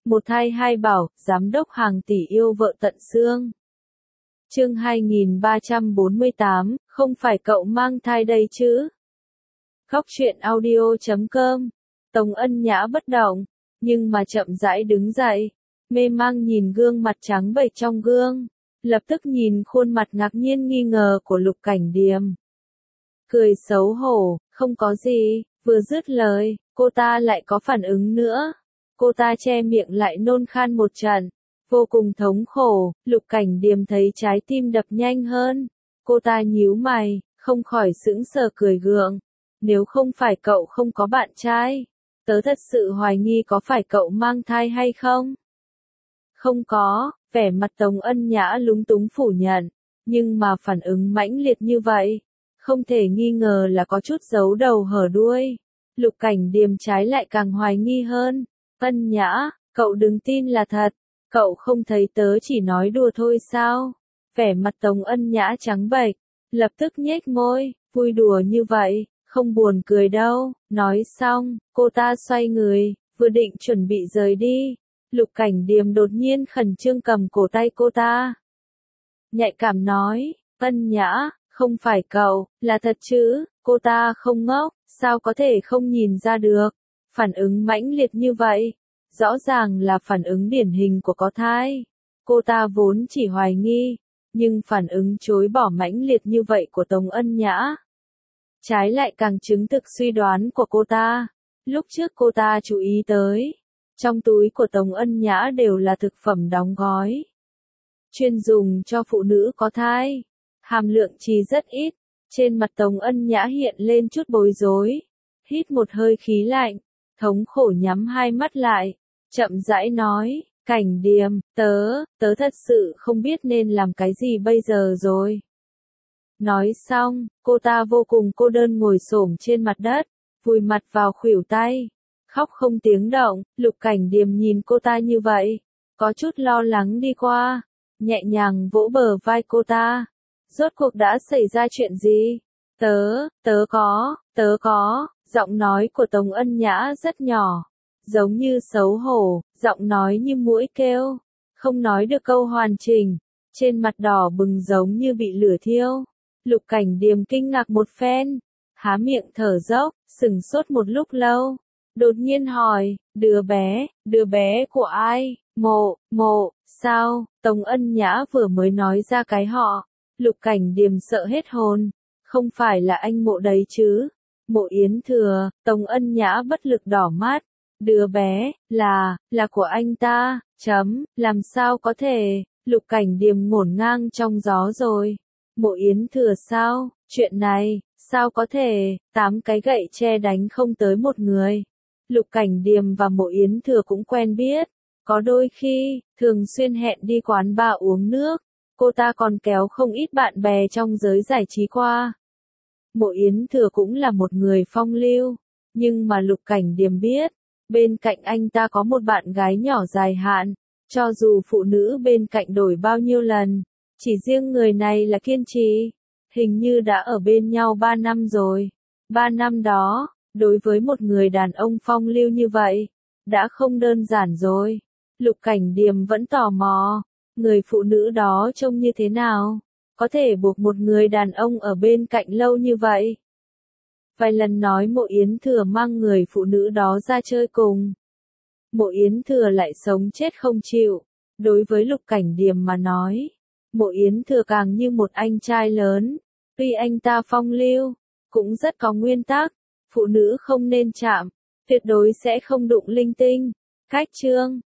Một thai hai bảo, giám đốc hàng tỷ yêu vợ tận xương. Chương 2348, không phải cậu mang thai đây chứ? Góc truyện audio.com. Tống Ân Nhã bất động, nhưng mà chậm rãi đứng dậy, mê mang nhìn gương mặt trắng bệch trong gương, lập tức nhìn khuôn mặt ngạc nhiên nghi ngờ của Lục Cảnh Điềm. Cười xấu hổ, không có gì, vừa dứt lời, cô ta lại có phản ứng nữa. Cô ta che miệng lại nôn khan một trận, vô cùng thống khổ. Lục Cảnh Điềm thấy trái tim đập nhanh hơn. Cô ta nhíu mày, không khỏi sững sờ cười gượng. Nếu không phải cậu không có bạn trai, tớ thật sự hoài nghi có phải cậu mang thai hay không? Không có, vẻ mặt Tống Ân Nhã lúng túng phủ nhận, nhưng mà phản ứng mãnh liệt như vậy, không thể nghi ngờ là có chút giấu đầu hở đuôi. Lục Cảnh Điềm trái lại càng hoài nghi hơn. Ân Nhã, cậu đừng tin là thật, cậu không thấy tớ chỉ nói đùa thôi sao? Vẻ mặt Tống Ân Nhã trắng bệch, lập tức nhếch môi, vui đùa như vậy, không buồn cười đâu. Nói xong, cô ta xoay người, vừa định chuẩn bị rời đi. Lục Cảnh Điềm đột nhiên khẩn trương cầm cổ tay cô ta. Nhạy cảm nói, Ân Nhã, không phải cậu, là thật chứ? Cô ta không ngốc, sao có thể không nhìn ra được? Phản ứng mãnh liệt như vậy, rõ ràng là phản ứng điển hình của có thai. Cô ta vốn chỉ hoài nghi, nhưng phản ứng chối bỏ mãnh liệt như vậy của Tống Ân Nhã, trái lại càng chứng thực suy đoán của cô ta. Lúc trước cô ta chú ý tới, trong túi của Tống Ân Nhã đều là thực phẩm đóng gói, chuyên dùng cho phụ nữ có thai, hàm lượng chì rất ít. Trên mặt Tống Ân Nhã hiện lên chút bối rối, hít một hơi khí lạnh, thống khổ nhắm hai mắt lại, chậm rãi nói, Cảnh Điềm, tớ thật sự không biết nên làm cái gì bây giờ rồi. Nói xong, cô ta vô cùng cô đơn ngồi xổm trên mặt đất, vùi mặt vào khuỷu tay, khóc không tiếng động. Lục Cảnh Điềm nhìn cô ta như vậy, có chút lo lắng đi qua, nhẹ nhàng vỗ bờ vai cô ta. Rốt cuộc đã xảy ra chuyện gì? Tớ có, giọng nói của Tống Ân Nhã rất nhỏ, giống như xấu hổ, giọng nói như muỗi kêu, không nói được câu hoàn chỉnh, trên mặt đỏ bừng giống như bị lửa thiêu. Lục Cảnh Điềm kinh ngạc một phen, há miệng thở dốc, sững sốt một lúc lâu, đột nhiên hỏi, đứa bé của ai? Mộ, sao? Tống Ân Nhã vừa mới nói ra cái họ, Lục Cảnh Điềm sợ hết hồn, không phải là anh Mộ đấy chứ? Mộ Yến Thừa. Tống Ân Nhã bất lực đỏ mắt, đứa bé, là của anh ta, làm sao có thể? Lục Cảnh Điềm ngổn ngang trong gió rồi. Mộ Yến Thừa sao? Chuyện này, sao có thể? 8 cái gậy tre đánh không tới một người. Lục Cảnh Điềm và Mộ Yến Thừa cũng quen biết, có đôi khi, thường xuyên hẹn đi quán bar uống nước. Cô ta còn kéo không ít bạn bè trong giới giải trí qua. Mộ Yến Thừa cũng là một người phong lưu, nhưng mà Lục Cảnh Điềm biết, bên cạnh anh ta có một bạn gái nhỏ dài hạn, cho dù phụ nữ bên cạnh đổi bao nhiêu lần, chỉ riêng người này là kiên trì, hình như đã ở bên nhau 3 năm rồi. 3 năm đó, đối với một người đàn ông phong lưu như vậy, đã không đơn giản rồi. Lục Cảnh Điềm vẫn tò mò, người phụ nữ đó trông như thế nào, có thể buộc một người đàn ông ở bên cạnh lâu như vậy. Vài lần nói Mộ Yến Thừa mang người phụ nữ đó ra chơi cùng, Mộ Yến Thừa lại sống chết không chịu. Đối với Lục Cảnh Điềm mà nói, Mộ Yến Thừa càng như một anh trai lớn, tuy anh ta phong lưu, cũng rất có nguyên tắc, phụ nữ không nên chạm, tuyệt đối sẽ không đụng linh tinh. Cách chương